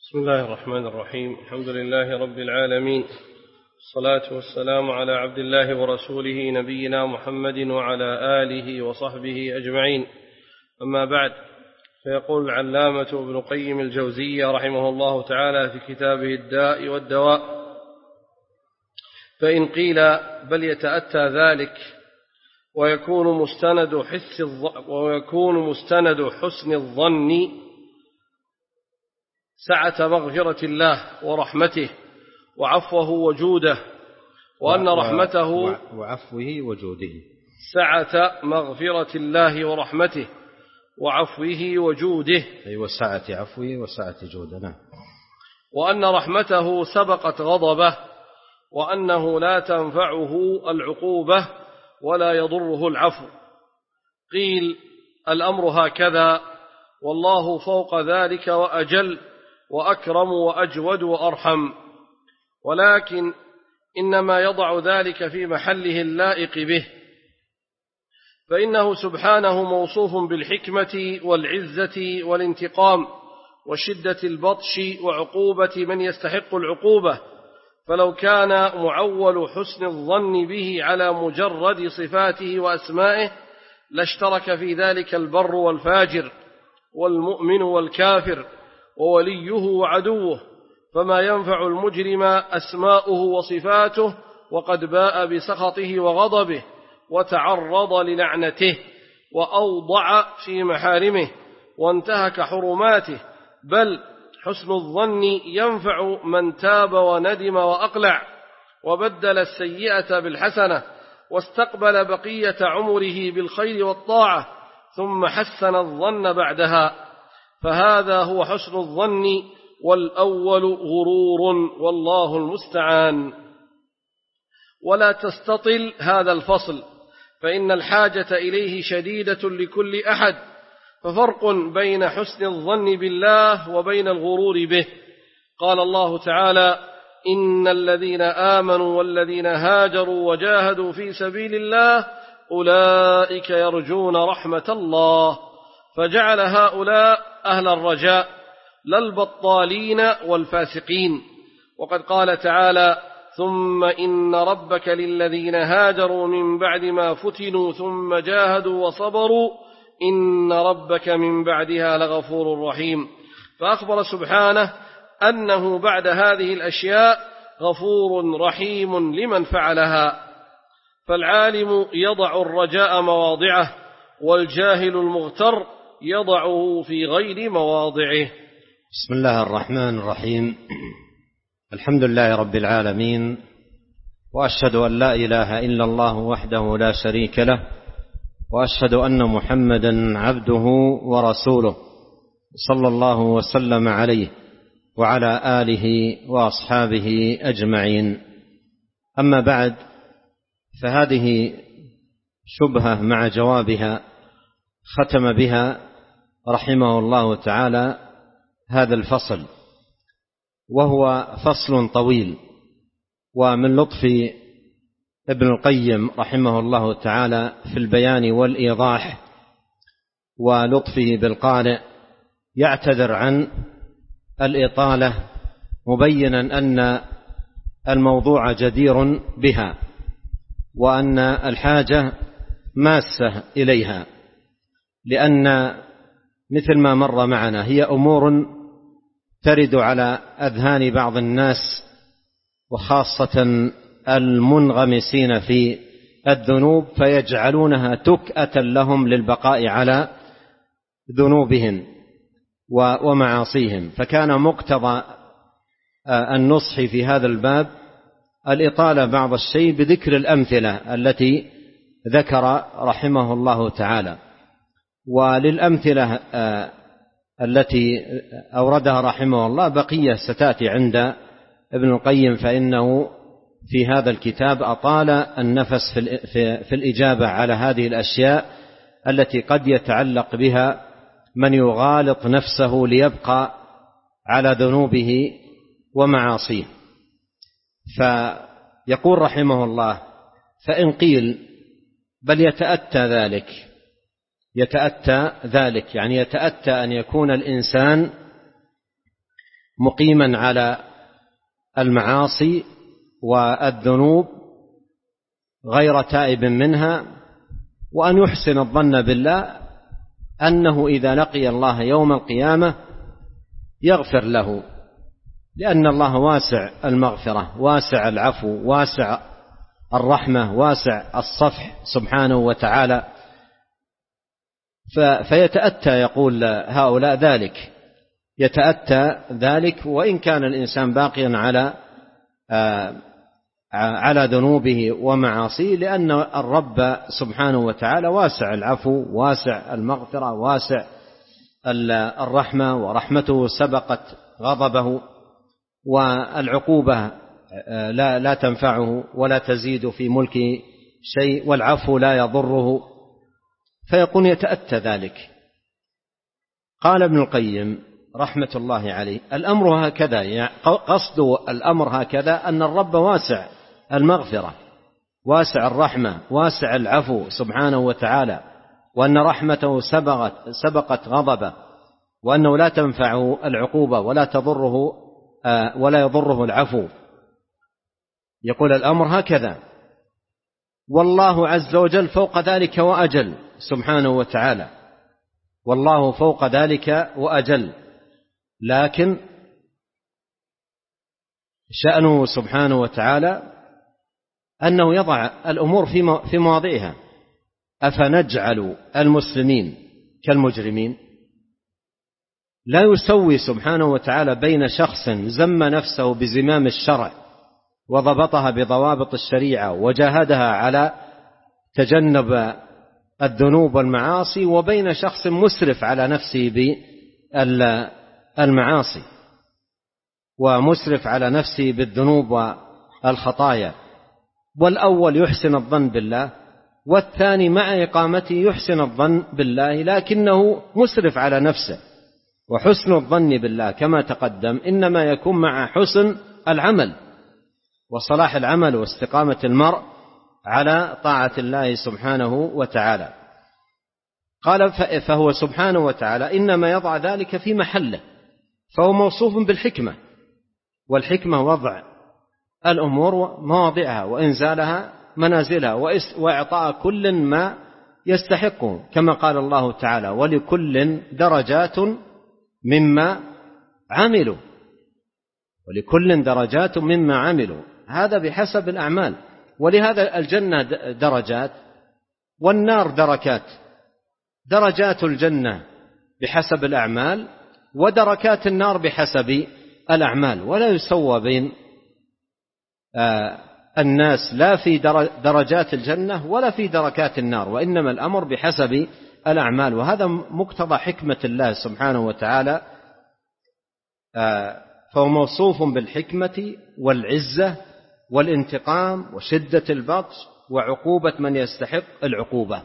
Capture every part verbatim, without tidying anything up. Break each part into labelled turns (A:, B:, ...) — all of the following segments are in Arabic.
A: بسم الله الرحمن الرحيم. الحمد لله رب العالمين، الصلاة والسلام على عبد الله ورسوله نبينا محمد وعلى آله وصحبه أجمعين. أما بعد، فيقول العلامة ابن قيم الجوزية رحمه الله تعالى في كتابه الداء والدواء: فإن قيل بل يتأتى ذلك ويكون مستند حس ويكون مستند حسن الظن سعة مغفرة الله ورحمته وعفوه وجوده، وأن رحمته
B: وعفوه وجوده
A: سعة مغفرة الله ورحمته وعفوه وجوده،
B: أي وسعة عفوه وسعة جوده،
A: وأن رحمته سبقت غضبه، وأنه لا تنفعه العقوبة ولا يضره العفو. قيل: الأمر هكذا، والله فوق ذلك وأجل وأكرم وأجود وأرحم، ولكن إنما يضع ذلك في محله اللائق به، فإنه سبحانه موصوف بالحكمة والعزة والانتقام وشدة البطش وعقوبة من يستحق العقوبة، فلو كان معول حسن الظن به على مجرد صفاته وأسمائه لاشترك في ذلك البر والفاجر والمؤمن والكافر ووليه وعدوه، فما ينفع المجرم أسماؤه وصفاته وقد باء بسخطه وغضبه وتعرض للعنته وأوضع في محارمه وانتهك حرماته، بل حسن الظن ينفع من تاب وندم وأقلع وبدل السيئة بالحسنة واستقبل بقية عمره بالخير والطاعة ثم حسن الظن بعدها، فهذا هو حسن الظن، والأول غرور، والله المستعان. ولا تستطل هذا الفصل، فإن الحاجة إليه شديدة لكل أحد، ففرق بين حسن الظن بالله وبين الغرور به. قال الله تعالى: إن الذين آمنوا والذين هاجروا وجاهدوا في سبيل الله أولئك يرجون رحمة الله، فجعل هؤلاء أهل الرجاء لا البطالين والفاسقين. وقد قال تعالى: ثم إن ربك للذين هاجروا من بعد ما فتنوا ثم جاهدوا وصبروا إن ربك من بعدها لغفور رحيم، فأخبر سبحانه أنه بعد هذه الأشياء غفور رحيم لمن فعلها. فالعالم يضع الرجاء مواضعه، والجاهل المغتر يضعه في غير مواضعه.
B: بسم الله الرحمن الرحيم. الحمد لله رب العالمين، وأشهد أن لا إله إلا الله وحده لا شريك له، وأشهد أن محمدا عبده ورسوله، صلى الله وسلم عليه وعلى آله وأصحابه أجمعين. أما بعد، فهذه شبهة مع جوابها ختم بها رحمه الله تعالى هذا الفصل، وهو فصل طويل. ومن لطف ابن القيم رحمه الله تعالى في البيان والإيضاح ولطفه بالقارئ يعتذر عن الإطالة، مبينا أن الموضوع جدير بها، وأن الحاجة ماسة إليها، لأن مثل ما مر معنا هي أمور ترد على أذهان بعض الناس، وخاصة المنغمسين في الذنوب، فيجعلونها تكأة لهم للبقاء على ذنوبهم ومعاصيهم. فكان مقتضى النصح في هذا الباب الإطالة بعض الشيء بذكر الأمثلة التي ذكر رحمه الله تعالى. وللأمثلة التي أوردها رحمه الله بقية ستأتي عند ابن القيم، فإنه في هذا الكتاب أطال النفس في الإجابة على هذه الأشياء التي قد يتعلق بها من يغالط نفسه ليبقى على ذنوبه ومعاصيه. فيقول رحمه الله: فإن قيل بل يتأتى ذلك، يتأتى ذلك يعني يتأتى أن يكون الإنسان مقيما على المعاصي والذنوب غير تائب منها، وأن يحسن الظن بالله أنه إذا لقي الله يوم القيامة يغفر له، لأن الله واسع المغفرة، واسع العفو، واسع الرحمة، واسع الصفح سبحانه وتعالى. فيتأتى يقول هؤلاء ذلك، يتأتى ذلك وإن كان الإنسان باقيا على على ذنوبه ومعاصيه، لأن الرب سبحانه وتعالى واسع العفو، واسع المغفرة، واسع الرحمة، ورحمته سبقت غضبه، والعقوبة لا لا تنفعه ولا تزيد في ملكه شيء، والعفو لا يضره، فيكون يتأتى ذلك. قال ابن القيم رحمة الله عليه: الأمر هكذا، يعني قصد الأمر هكذا أن الرب واسع المغفرة، واسع الرحمة، واسع العفو سبحانه وتعالى، وأن رحمته سبقت سبقت غضبه، وأنه لا تنفعه العقوبة ولا تضره ولا يضره العفو. يقول الأمر هكذا، والله عز وجل فوق ذلك وأجل سبحانه وتعالى، والله فوق ذلك وأجل، لكن شأنه سبحانه وتعالى أنه يضع الأمور في مواضعها. أفنجعل المسلمين كالمجرمين؟ لا يسوي سبحانه وتعالى بين شخص زم نفسه بزمام الشرع وضبطها بضوابط الشريعة وجاهدها على تجنب الذنوب والمعاصي، وبين شخص مسرف على نفسه بالمعاصي ومسرف على نفسه بالذنوب والخطايا. والأول يحسن الظن بالله، والثاني مع إقامته يحسن الظن بالله لكنه مسرف على نفسه. وحسن الظن بالله كما تقدم إنما يكون مع حسن العمل وصلاح العمل واستقامة المرء على طاعة الله سبحانه وتعالى. قال: فهو سبحانه وتعالى إنما يضع ذلك في محله، فهو موصوف بالحكمة، والحكمة وضع الأمور مواضعها وإنزالها منازلها وإعطاء كل ما يستحقه، كما قال الله تعالى: ولكل درجات مما عملوا، ولكل درجات مما عملوا، هذا بحسب الأعمال. ولهذا الجنة درجات والنار دركات، درجات الجنة بحسب الأعمال ودركات النار بحسب الأعمال، ولا يسوى بين الناس لا في درجات الجنة ولا في دركات النار، وإنما الأمر بحسب الأعمال. وهذا مقتضى حكمة الله سبحانه وتعالى، فهو موصوف بالحكمة والعزة والانتقام وشدة البطش وعقوبة من يستحق العقوبة.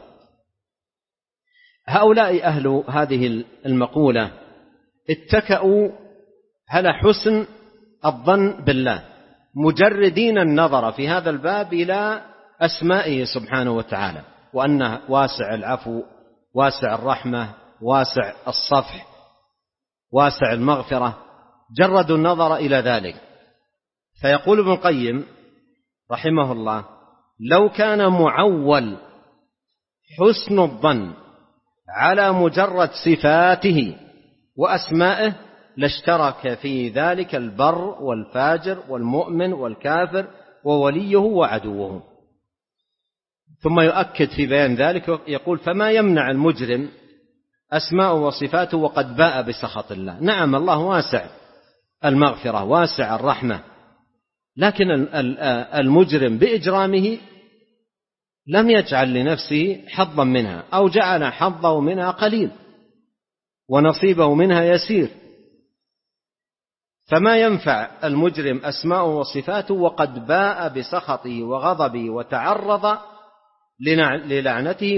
B: هؤلاء أهل هذه المقولة اتكأوا على حسن الظن بالله، مجردين النظر في هذا الباب إلى أسمائه سبحانه وتعالى، وأنه واسع العفو، واسع الرحمة، واسع الصفح، واسع المغفرة، جردوا النظر إلى ذلك. فيقول ابن القيم رحمه الله: لو كان معول حسن الظن على مجرد صفاته وأسمائه لاشترك في ذلك البر والفاجر والمؤمن والكافر ووليه وعدوه. ثم يؤكد في بيان ذلك يقول: فما يمنع المجرم أسماء وصفاته وقد باء بسخط الله. نعم، الله واسع المغفرة، واسع الرحمة، لكن المجرم بإجرامه لم يجعل لنفسه حظا منها، أو جعل حظه منها قليل ونصيبه منها يسير. فما ينفع المجرم أسماء وصفاته وقد باء بسخطه وغضبه وتعرض للعنته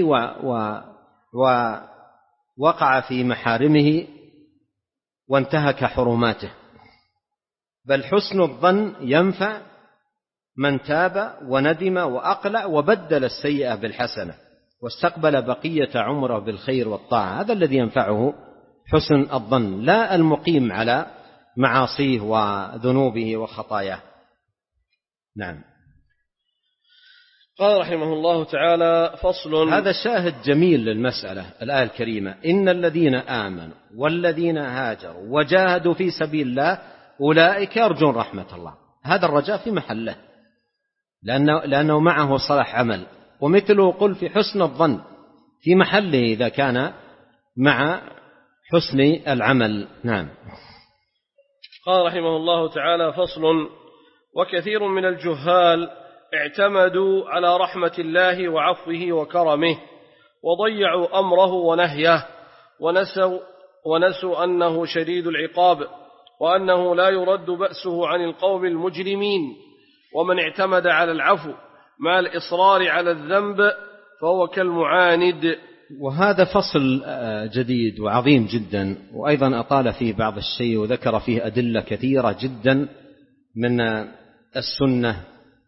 B: ووقع في محارمه وانتهك حرماته. بل حسن الظن ينفع من تاب وندم وأقلع وبدل السيئة بالحسنة واستقبل بقية عمره بالخير والطاعة، هذا الذي ينفعه حسن الظن، لا المقيم على معاصيه وذنوبه وخطاياه. نعم.
A: قال رحمه الله تعالى: فصل.
B: هذا شاهد جميل للمسألة الآية الكريمة: إن الذين آمنوا والذين هاجروا وجاهدوا في سبيل الله أولئك يرجون رحمة الله. هذا الرجاء في محله، لأنه, لأنه معه صلاح عمل، ومثله قل في حسن الظن في محله إذا كان مع حسن العمل. نعم.
A: قال رحمه الله تعالى: فصل. وكثير من الجهال اعتمدوا على رحمة الله وعفوه وكرمه وضيعوا أمره ونهيه، ونسوا, ونسوا أنه شديد العقاب، وأنه لا يرد بأسه عن القوم المجرمين. ومن اعتمد على العفو مع الإصرار على الذنب فهو كالمعاند.
B: وهذا فصل جديد وعظيم جدا، وأيضا أطال فيه بعض الشيء وذكر فيه أدلة كثيرة جدا من السنة،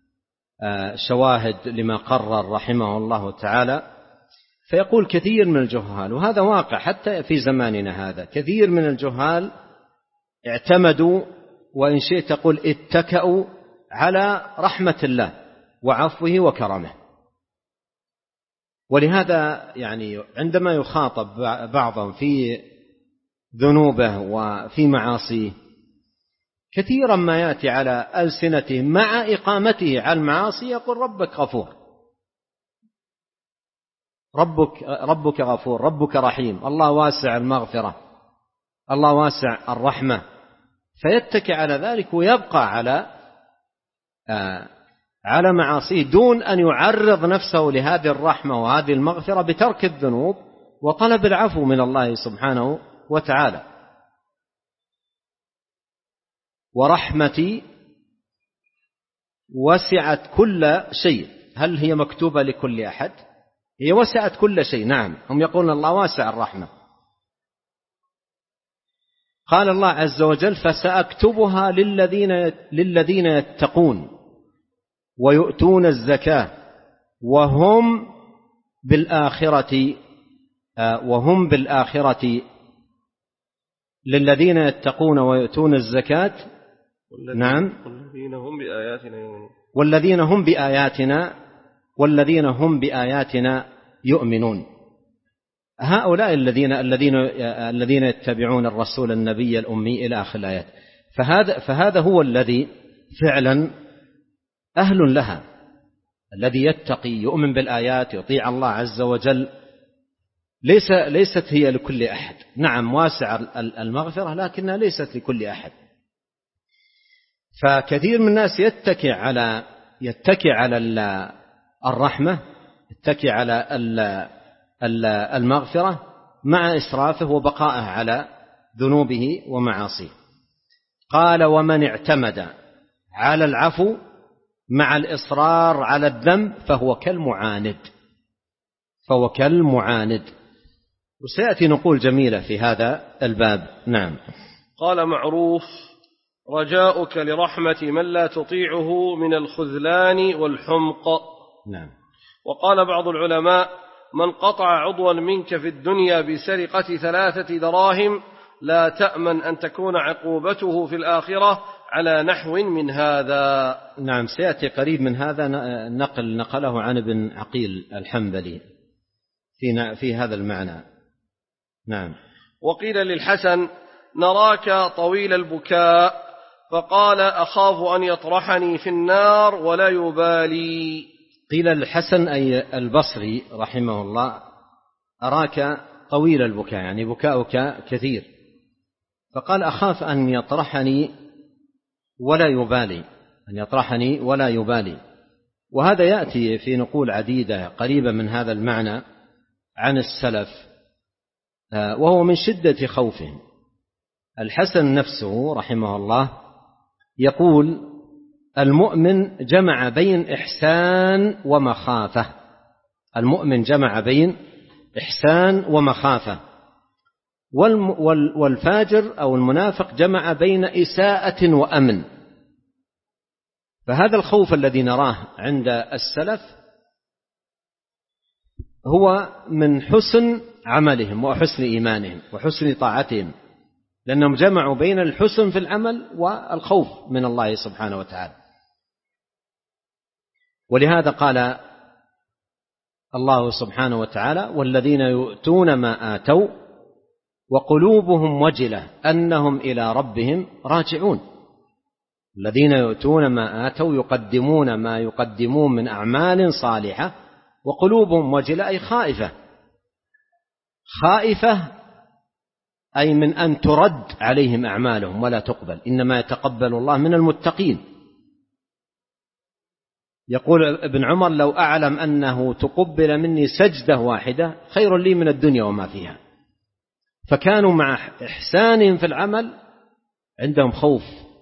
B: شواهد لما قرر رحمه الله تعالى. فيقول كثير من الجهال، وهذا واقع حتى في زماننا هذا، كثير من الجهال اعتمدوا، وإن شئت تقول اتكأوا على رحمة الله وعفوه وكرمه. ولهذا يعني عندما يخاطب بعضهم في ذنوبه وفي معاصيه، كثيرا ما يأتي على ألسنته مع إقامته على المعاصي يقول ربك غفور، ربك, ربك غفور، ربك رحيم، الله واسع المغفرة، الله واسع الرحمة، فيتكي على ذلك ويبقى على آه على معاصيه دون أن يعرض نفسه لهذه الرحمة وهذه المغفرة بترك الذنوب وطلب العفو من الله سبحانه وتعالى. ورحمتي وسعت كل شيء. هل هي مكتوبة لكل أحد؟ هي وسعت كل شيء. نعم، هم يقولون الله واسع الرحمة. قال الله عز وجل: فسأكتبها للذين للذين يتقون ويؤتون الزكاة وهم بالآخرة وهم بالآخرة للذين يتقون ويؤتون الزكاة. نعم.
A: والذين هم بآياتنا يؤمنون
B: والذين هم بآياتنا والذين هم بآياتنا يؤمنون. هؤلاء الذين الذين الذين يتبعون الرسول النبي الأمي إلى آخر الآيات. فهذا فهذا هو الذي فعلا أهل لها، الذي يتقي يؤمن بالآيات يطيع الله عز وجل. ليس ليست هي لكل أحد. نعم واسع المغفرة لكنها ليست لكل أحد. فكثير من الناس يتكي على يتكي على الرحمة، يتكي على المغفرة مع إسرافه وبقائه على ذنوبه ومعاصيه. قال: ومن اعتمد على العفو مع الإصرار على الذنب فهو كالمعاند فهو كالمعاند. وسيأتي نقول جميلة في هذا الباب. نعم.
A: قال معروف: رجاؤك لرحمة من لا تطيعه من الخذلان والحمق.
B: نعم.
A: وقال بعض العلماء: من قطع عضوا منك في الدنيا بسرقة ثلاثة دراهم لا تأمن أن تكون عقوبته في الآخرة على نحو من هذا.
B: نعم، سيأتي قريب من هذا نقل نقله عن ابن عقيل الحنبلي في في هذا المعنى. نعم.
A: وقيل للحسن: نراك طويل البكاء، فقال: أخاف أن يطرحني في النار ولا يبالي.
B: قيل للحسن أي البصري رحمه الله: أراك طويل البكاء، يعني بكاؤك كثير. فقال: أخاف أن يطرحني ولا يبالي، أن يطرحني ولا يبالي. وهذا يأتي في نقول عديدة قريبة من هذا المعنى عن السلف، وهو من شدة خوفهم. الحسن نفسه رحمه الله يقول: المؤمن جمع بين إحسان ومخافة. المؤمن جمع بين إحسان ومخافة، والفاجر أو المنافق جمع بين إساءة وأمن. فهذا الخوف الذي نراه عند السلف هو من حسن عملهم وحسن إيمانهم وحسن طاعتهم. لأنهم جمعوا بين الحسن في العمل والخوف من الله سبحانه وتعالى. ولهذا قال الله سبحانه وتعالى: والذين يؤتون ما آتوا وقلوبهم وجلة أنهم إلى ربهم راجعون. الذين يؤتون ما آتوا يقدمون ما يقدمون من أعمال صالحة وقلوبهم وجلة أي خائفة، خائفة أي من أن ترد عليهم أعمالهم ولا تقبل، إنما يتقبل الله من المتقين. يقول ابن عمر: لو أعلم أنه تقبل مني سجدة واحدة خير لي من الدنيا وما فيها. فكانوا مع إحسانهم في العمل عندهم خوف،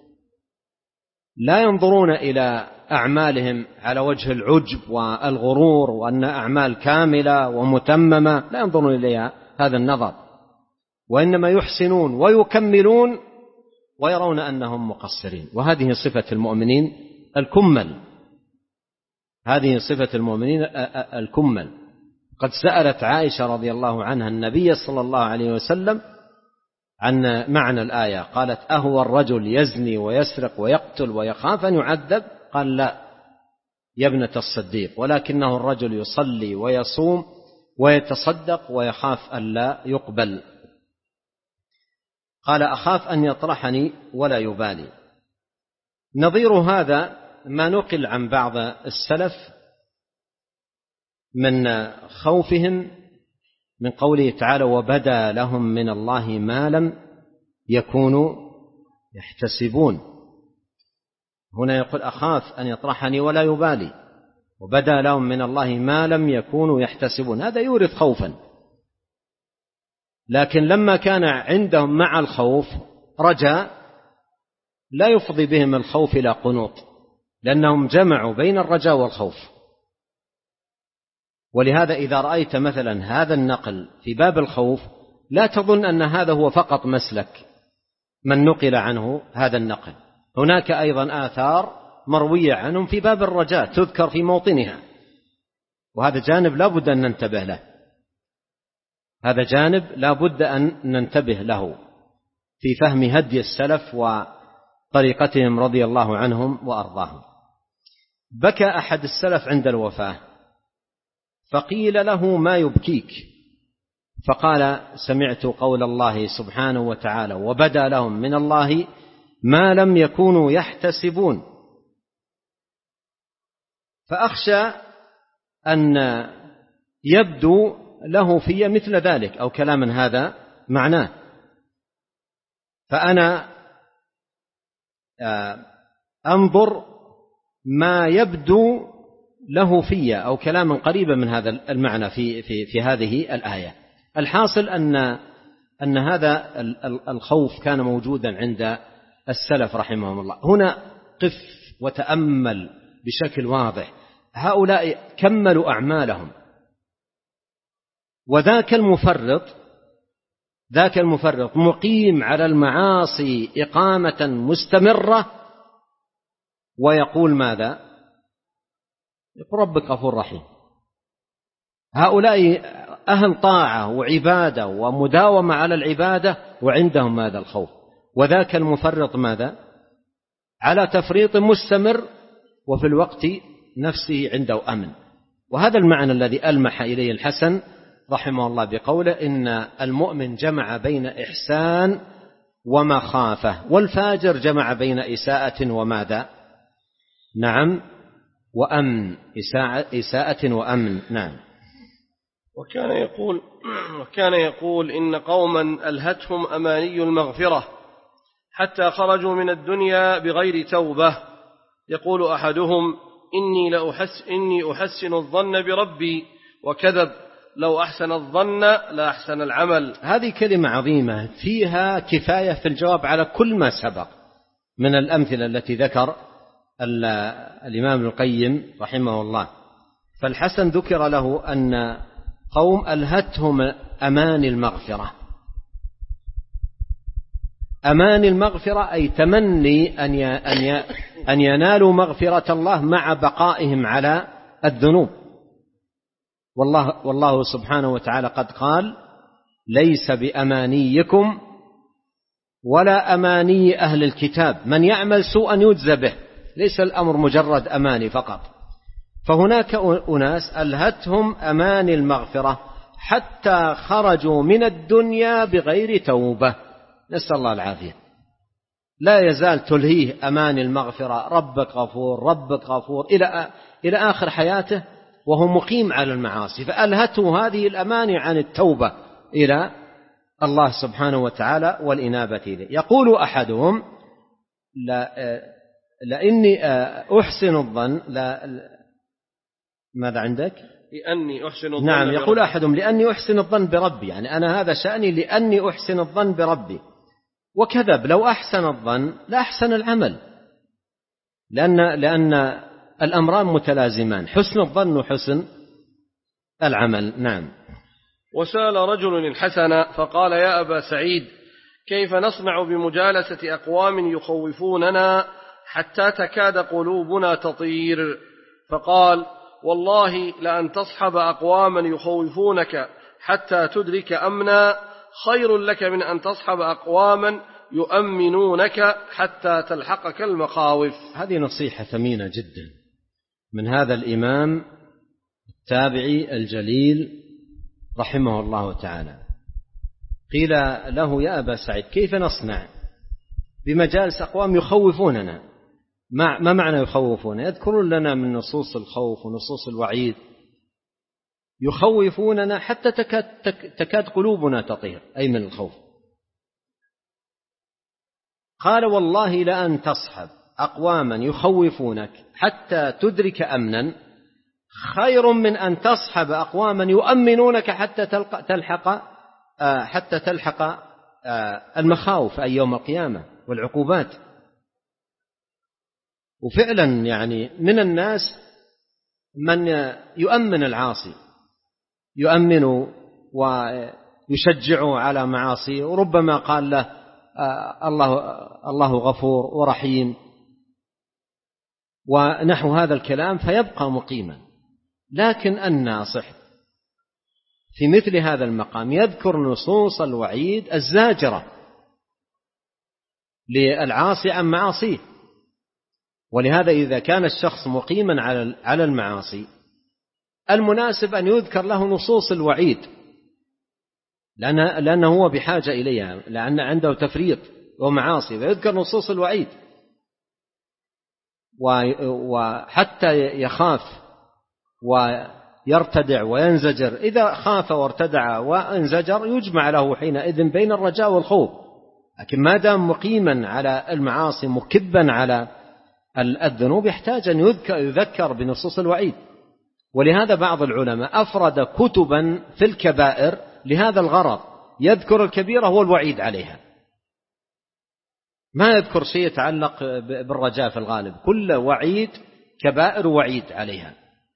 B: لا ينظرون إلى أعمالهم على وجه العجب والغرور وأن أعمال كاملة ومتممة، لا ينظرون إليها هذا النظر، وإنما يحسنون ويكملون ويرون أنهم مقصرين. وهذه صفة المؤمنين الكمل، هذه صفة المؤمنين الكمل. قد سألت عائشة رضي الله عنها النبي صلى الله عليه وسلم عن معنى الآية، قالت: أهو الرجل يزني ويسرق ويقتل ويخاف أن يعذب؟ قال: لا يا ابنة الصديق، ولكنه الرجل يصلي ويصوم ويتصدق ويخاف أن لا يقبل. قال: أخاف أن يطرحني ولا يبالي. نظير هذا ما نقل عن بعض السلف من خوفهم من قوله تعالى: وبدا لهم من الله ما لم يكونوا يحتسبون. هنا يقول: أخاف أن يطرحني ولا يبالي، وبدا لهم من الله ما لم يكونوا يحتسبون. هذا يورث خوفا، لكن لما كان عندهم مع الخوف رجاء لا يفضي بهم الخوف إلى قنوط، لأنهم جمعوا بين الرجاء والخوف. ولهذا إذا رأيت مثلا هذا النقل في باب الخوف لا تظن أن هذا هو فقط مسلك من نقل عنه هذا النقل، هناك أيضا آثار مروية عنهم في باب الرجاء تذكر في موطنها، وهذا جانب لا بد أن ننتبه له، هذا جانب لا بد أن ننتبه له في فهم هدي السلف وطريقتهم رضي الله عنهم وأرضاهم. بكى أحد السلف عند الوفاة فقيل له: ما يبكيك؟ فقال: سمعت قول الله سبحانه وتعالى: وبدا لهم من الله ما لم يكونوا يحتسبون. فأخشى أن يبدو له في مثل ذلك أو كلاما هذا معناه، فأنا أنظر ما يبدو له في أو كلاما قريبا من هذا المعنى في, في, في هذه الآية. الحاصل أن, أن هذا الخوف كان موجودا عند السلف رحمهم الله. هنا قف وتأمل بشكل واضح، هؤلاء كملوا أعمالهم، وذاك المفرط ذاك المفرط مقيم على المعاصي إقامة مستمرة، ويقول ماذا؟ يقول: ربك غفور رحيم. هؤلاء أهل طاعة وعبادة ومداومة على العبادة وعندهم هذا الخوف، وذاك المفرط ماذا؟ على تفريط مستمر وفي الوقت نفسه عنده أمن. وهذا المعنى الذي ألمح إليه الحسن رحمه الله بقوله: إن المؤمن جمع بين إحسان ومخافة، والفاجر جمع بين إساءة وماذا؟ نعم، وأمن، إساءة وأمن. نعم.
A: وكان يقول وكان يقول إن قوما ألهتهم أماني المغفرة حتى خرجوا من الدنيا بغير توبة. يقول أحدهم: إني لأحس إني أحسن الظن بربي، وكذب، لو أحسن الظن لا أحسن العمل.
B: هذه كلمة عظيمة فيها كفاية في الجواب على كل ما سبق من الأمثلة التي ذكر الإمام ابن القيم رحمه الله. فالحسن ذكر له أن قوم ألهتهم أماني المغفرة. أماني المغفرة أي تمني أن ينالوا مغفرة الله مع بقائهم على الذنوب. والله, والله سبحانه وتعالى قد قال: ليس بأمانيكم ولا أماني أهل الكتاب، من يعمل سوءا يجزى به، ليس الأمر مجرد أماني فقط. فهناك أناس ألهتهم أماني المغفرة حتى خرجوا من الدنيا بغير توبة، نسأل الله العافية. لا يزال تلهيه أماني المغفرة، ربك غفور ربك غفور إلى إلى آخر حياته وهو مقيم على المعاصي، فألهته هذه الأماني عن التوبة إلى الله سبحانه وتعالى والإنابة إليه. يقول أحدهم: لا لأني أحسن الظن لا ماذا عندك؟
A: لأني أحسن الظن
B: نعم، يقول
A: بربي.
B: أحدهم: لأني أحسن الظن بربي، يعني أنا هذا شأني لأني أحسن الظن بربي. وكذب، لو أحسن الظن لا أحسن العمل، لأن لأن الأمران متلازمان، حسن الظن وحسن العمل. نعم.
A: وسأل رجل الحسن فقال: يا أبا سعيد، كيف نصنع بمجالسة أقوام يخوفوننا حتى تكاد قلوبنا تطير؟ فقال: والله لأن تصحب أقواما يخوفونك حتى تدرك أمنا خير لك من أن تصحب أقواما يؤمنونك حتى تلحقك المخاوف.
B: هذه نصيحة ثمينة جدا من هذا الإمام التابعي الجليل رحمه الله تعالى. قيل له: يا أبا سعيد، كيف نصنع بمجالس أقوام يخوفوننا؟ ما معنى يخوفون؟ يذكرون لنا من نصوص الخوف ونصوص الوعيد، يخوفوننا حتى تكاد, تكاد قلوبنا تطير، أي من الخوف. قال: والله لأن تصحب أقواما يخوفونك حتى تدرك أمنا خير من أن تصحب أقواما يؤمنونك حتى تلحق حتى تلحق المخاوف، أي يوم القيامة والعقوبات. وفعلا يعني من الناس من يؤمن العاصي، يؤمن ويشجعه على معاصيه، وربما قال له الله الله غفور ورحيم ونحو هذا الكلام، فيبقى مقيما. لكن الناصح في مثل هذا المقام يذكر نصوص الوعيد الزاجرة للعاصي عن معاصيه. ولهذا إذا كان الشخص مقيما على المعاصي المناسب أن يذكر له نصوص الوعيد، لأنه هو بحاجة إليها، لأن عنده تفريط ومعاصي، فيذكر نصوص الوعيد وحتى يخاف ويرتدع وينزجر. إذا خاف وارتدع وانزجر يجمع له حينئذ بين الرجاء والخوف. لكن ما دام مقيما على المعاصي مكبا على الذنوب يحتاج أن يذكر بنصوص الوعيد. ولهذا بعض العلماء أفرد كتبا في الكبائر لهذا الغرض، يذكر الكبيرة والوعيد عليها، ما يذكر شيء يتعلق بالرجاء في الغالب، كل وعيد كبائر وعيد عليها.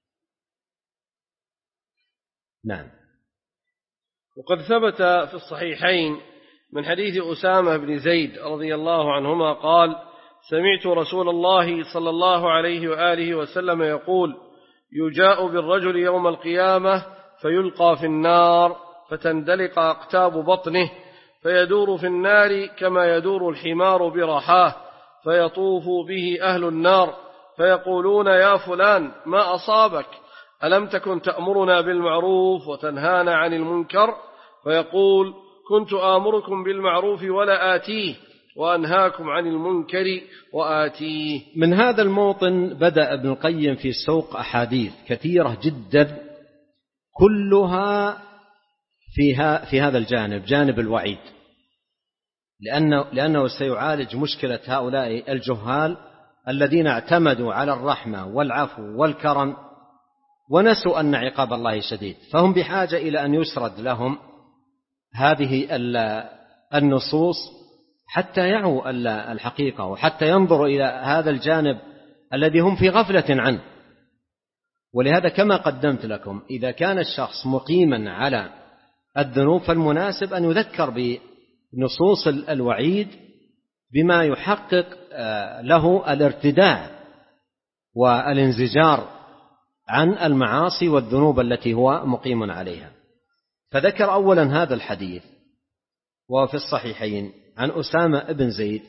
B: نعم.
A: وقد ثبت في الصحيحين من حديث أسامة بن زيد رضي الله عنهما قال: سمعت رسول الله صلى الله عليه وآله وسلم يقول: يجاء بالرجل يوم القيامة فيلقى في النار فتندلق أقتاب بطنه فيدور في النار كما يدور الحمار برحاه، فيطوف به أهل النار فيقولون: يا فلان ما أصابك؟ ألم تكن تأمرنا بالمعروف وتنهانا عن المنكر؟ فيقول: كنت آمركم بالمعروف ولا آتيه وأنهاكم عن المنكر وآتيه.
B: من هذا الموطن بدأ ابن القيم في سوق أحاديث كثيرة جدا كلها فيها في هذا الجانب، جانب الوعيد، لأنه, لأنه سيعالج مشكلة هؤلاء الجهال الذين اعتمدوا على الرحمة والعفو والكرم ونسوا أن عقاب الله شديد، فهم بحاجة إلى أن يسرد لهم هذه النصوص حتى يعوا الحقيقة وحتى ينظروا إلى هذا الجانب الذي هم في غفلة عنه. ولهذا كما قدمت لكم إذا كان الشخص مقيما على الذنوب فالمناسب أن يذكر بنصوص الوعيد بما يحقق له الارتداع والانزجار عن المعاصي والذنوب التي هو مقيم عليها. فذكر أولا هذا الحديث وفي الصحيحين عن أسامة بن زيد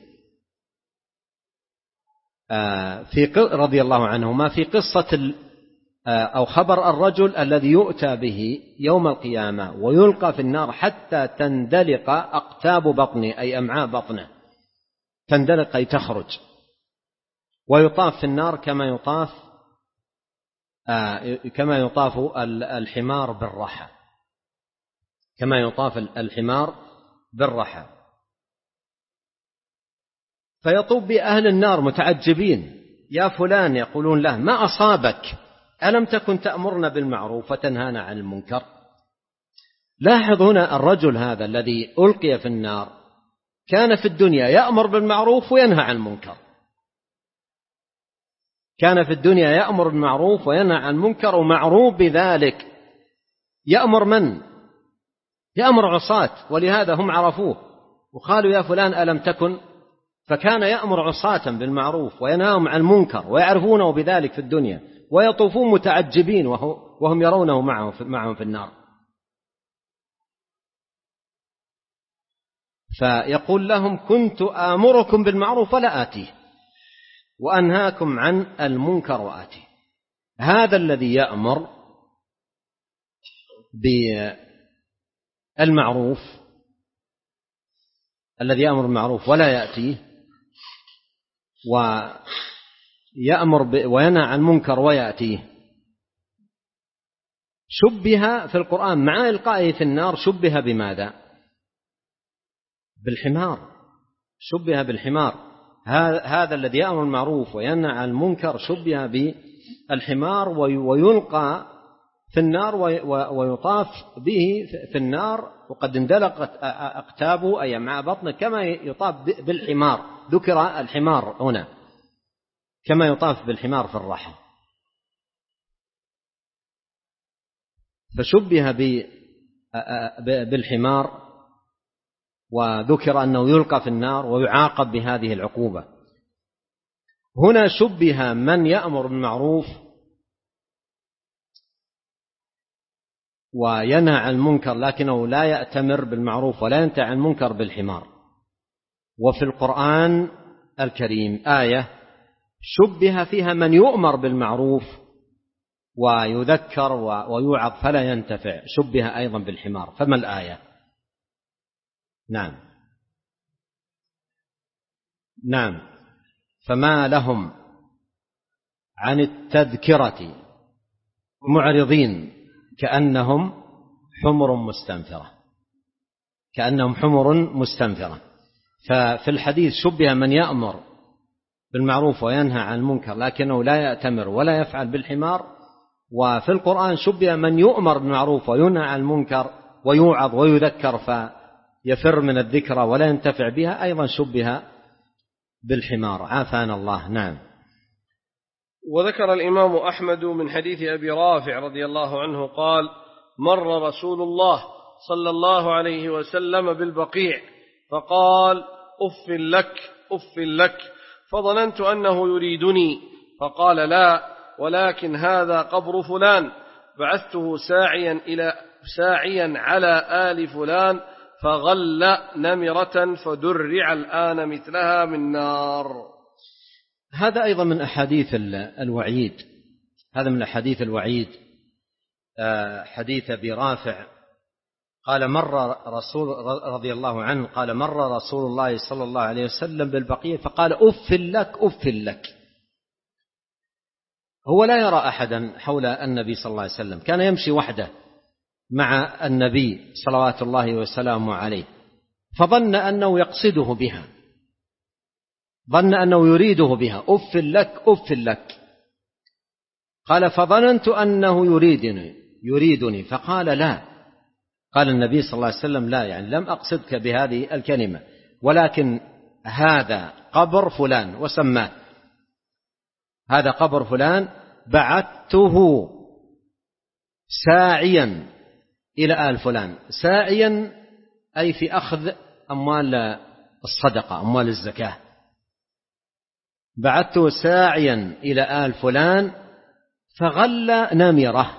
B: في رضي الله عنهما في قصة أو خبر الرجل الذي يؤتى به يوم القيامة ويلقى في النار حتى تندلق أقتاب بطنه أي أمعاء بطنه، تندلق أي تخرج، ويطاف في النار كما يطاف كما يطاف الحمار بالرحى، كما يطاف الحمار بالرحى. فيطوب بأهل النار متعجبين: يا فلان، يقولون له: ما أصابك؟ ألم تكن تأمرنا بالمعروف وتنهانا عن المنكر؟ لاحظ هنا الرجل هذا الذي ألقي في النار كان في الدنيا يأمر بالمعروف وينهى عن المنكر، كان في الدنيا يأمر بالمعروف وينهى عن المنكر، ومعروف بذلك. يأمر من؟ يأمر عصاة، ولهذا هم عرفوه وقالوا: يا فلان ألم تكن؟ فكان يأمر عصاة بالمعروف وينهاهم عن المنكر ويعرفونه بذلك في الدنيا، ويطوفون متعجبين وهم يرونه معهم في النار. فيقول لهم: كنت آمركم بالمعروف ولا آتيه، وأنهاكم عن المنكر وآتيه. هذا الذي يأمر بالمعروف، الذي يأمر بالمعروف ولا يأتيه، ويأمر وينهى عن المنكر ويأتيه، شبه في القرآن مع إلقائه في النار شبه بماذا؟ بالحمار، شبه بالحمار. هذا الذي يأمر بالمعروف وينهى عن المنكر شبه بالحمار، ويلقى في النار ويطاف به في النار، وقد اندلقت أقتابه أي مع بطنه كما يطاف بالحمار. ذكر الحمار هنا كما يطاف بالحمار في الرحى، فشبه بالحمار، وذكر أنه يلقى في النار ويعاقب بهذه العقوبة. هنا شبه من يأمر بالمعروف وينهى عن المنكر لكنه لا يأتمر بالمعروف ولا ينتهي عن المنكر بالحمار. وفي القرآن الكريم آية شبه فيها من يؤمر بالمعروف ويذكر ويوعظ فلا ينتفع، شبه أيضا بالحمار. فما الآية؟ نعم نعم فما لهم عن التذكرة معرضين كأنهم حمر مستنفرة، كأنهم حمر مستنفرة. ففي الحديث شبه من يأمر بالمعروف وينهى عن المنكر لكنه لا يأتمر ولا يفعل بالحمار، وفي القرآن شبه من يؤمر بالمعروف وينهى عن المنكر ويوعظ ويذكر فيفر من الذكرى ولا ينتفع بها، أيضا شبه بالحمار. عافانا الله. نعم.
A: وذكر الإمام أحمد من حديث أبي رافع رضي الله عنه قال: مر رسول الله صلى الله عليه وسلم بالبقيع فقال: أف لك أف لك، فظننت أنه يريدني، فقال: لا، ولكن هذا قبر فلان، بعثته ساعيا إلى ساعيا على آل فلان فغل نمرة فدرع الآن مثلها من نار.
B: هذا أيضا من أحاديث الوعيد، هذا من أحاديث الوعيد. حديث أبي رافع قال: مر رسول رضي الله عنه قال: مر رسول الله صلى الله عليه وسلم بالبقيع فقال: أف لك أف لك. هو لا يرى أحدا حول النبي صلى الله عليه وسلم، كان يمشي وحده مع النبي صلوات الله وسلامه عليه، فظن أنه يقصده بها، ظن أنه يريده بها: أف لك أف لك. قال: فظننت أنه يريدني يريدني فقال: لا. قال النبي صلى الله عليه وسلم: لا، يعني لم أقصدك بهذه الكلمة، ولكن هذا قبر فلان، وسماه هذا قبر فلان، بعثته ساعيا إلى آل فلان. ساعيا أي في أخذ أموال الصدقة، أموال الزكاة. بعثته ساعيا إلى آل فلان فغل نمرة،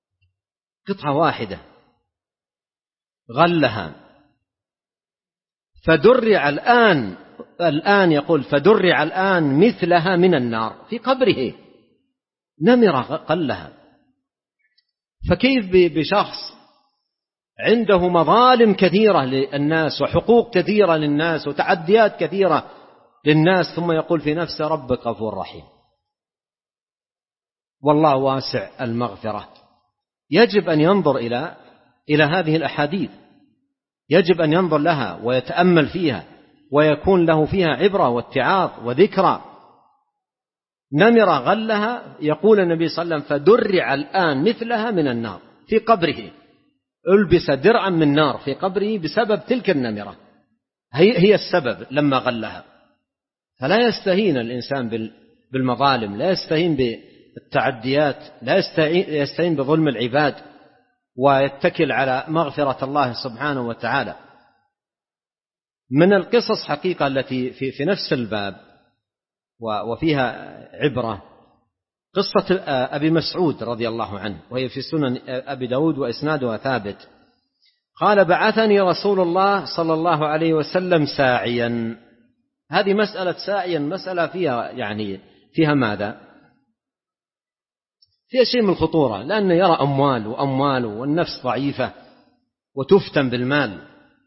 B: قطعة واحدة غلها، فدرع الآن الآن يقول فدرع الآن مثلها من النار في قبره، نمرة قلها. فكيف بشخص عنده مظالم كثيرة للناس وحقوق كثيرة للناس وتعديات كثيرة للناس، ثم يقول في نفسه ربك غفور رحيم والله واسع المغفرة. يجب أن ينظر إلى إلى هذه الأحاديث، يجب أن ينظر لها ويتأمل فيها ويكون له فيها عبرة واتعاظ وذكرى. نمر غلها، يقول النبي صلى الله عليه وسلم فدرع الآن مثلها من النار في قبره، ألبس درعا من نار في قبره بسبب تلك النمرة، هي هي السبب لما غلها. فلا يستهين الإنسان بالمظالم، لا يستهين بالتعديات، لا يستهين بظلم العباد، ويتكل على مغفرة الله سبحانه وتعالى. من القصص حقيقة التي في, في نفس الباب وفيها عبرة قصة أبي مسعود رضي الله عنه، وهي في سنن أبي داود وإسنادها ثابت. قال بعثني رسول الله صلى الله عليه وسلم ساعيا. هذه مسألة ساعيا مسألة فيها يعني فيها ماذا؟ فيها شيء من الخطورة، لأنه يرى أموال وأموال والنفس ضعيفة وتفتن بالمال،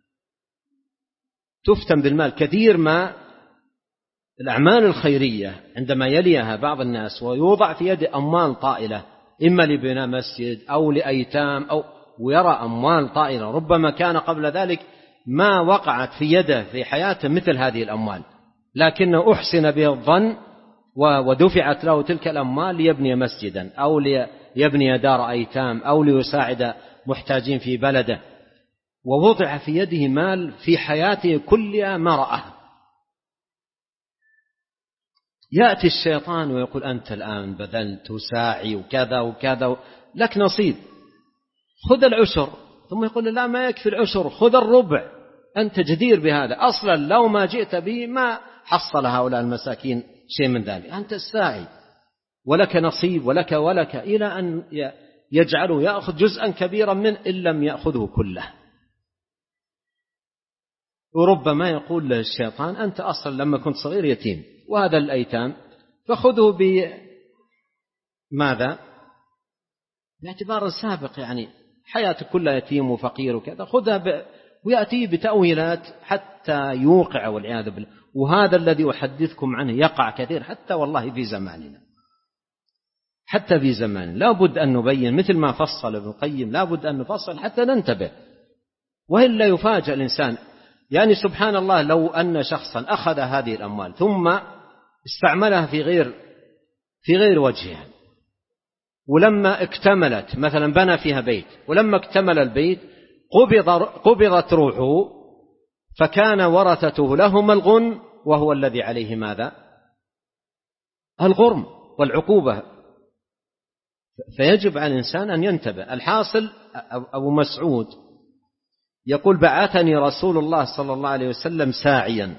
B: تفتن بالمال. كثير ما الأعمال الخيرية عندما يليها بعض الناس ويوضع في يد أموال طائلة، إما لبناء مسجد أو لأيتام أو ويرى أموال طائلة، ربما كان قبل ذلك ما وقعت في يده في حياته مثل هذه الأموال، لكنه أحسن به الظن ودفعت له تلك الأموال ليبني مسجدا أو ليبني دار أيتام أو ليساعد محتاجين في بلده، ووضع في يده مال في حياته كلها ما رأه. يأتي الشيطان ويقول أنت الآن بذلت وساعي وكذا وكذا لك نصيب، خذ العشر. ثم يقول لا ما يكفي العشر، خذ الربع، أنت جدير بهذا، أصلا لو ما جئت به ما حصل هؤلاء المساكين شيء من ذلك، أنت الساعي ولك نصيب ولك ولك، إلى أن يجعله يأخذ جزءا كبيرا منه إن لم يأخذه كله. وربما يقول له الشيطان أنت أصلا لما كنت صغير يتيم، وهذا الأيتام فخذه بماذا؟ باعتبار السابق، يعني حياتك كلها يتيم وفقير وكذا، خذها ب... ويأتي بتأويلات حتى يوقع والعياذ بالله. وهذا الذي أحدثكم عنه يقع كثير حتى والله في زماننا، حتى في زماننا لا بد أن نبين مثل ما فصل ابن القيم، لا بد أن نفصل حتى ننتبه، وإلا يفاجأ الإنسان. يعني سبحان الله لو أن شخصا أخذ هذه الأموال ثم استعملها في غير في غير وجهها، ولما اكتملت مثلا بنى فيها بيت، ولما اكتمل البيت قبض قبضت روحه، فكان ورثته لهم الغن، وهو الذي عليه ماذا؟ الغرم والعقوبة. فيجب على الإنسان أن ينتبه. الحاصل أبو مسعود يقول بعثني رسول الله صلى الله عليه وسلم ساعيا،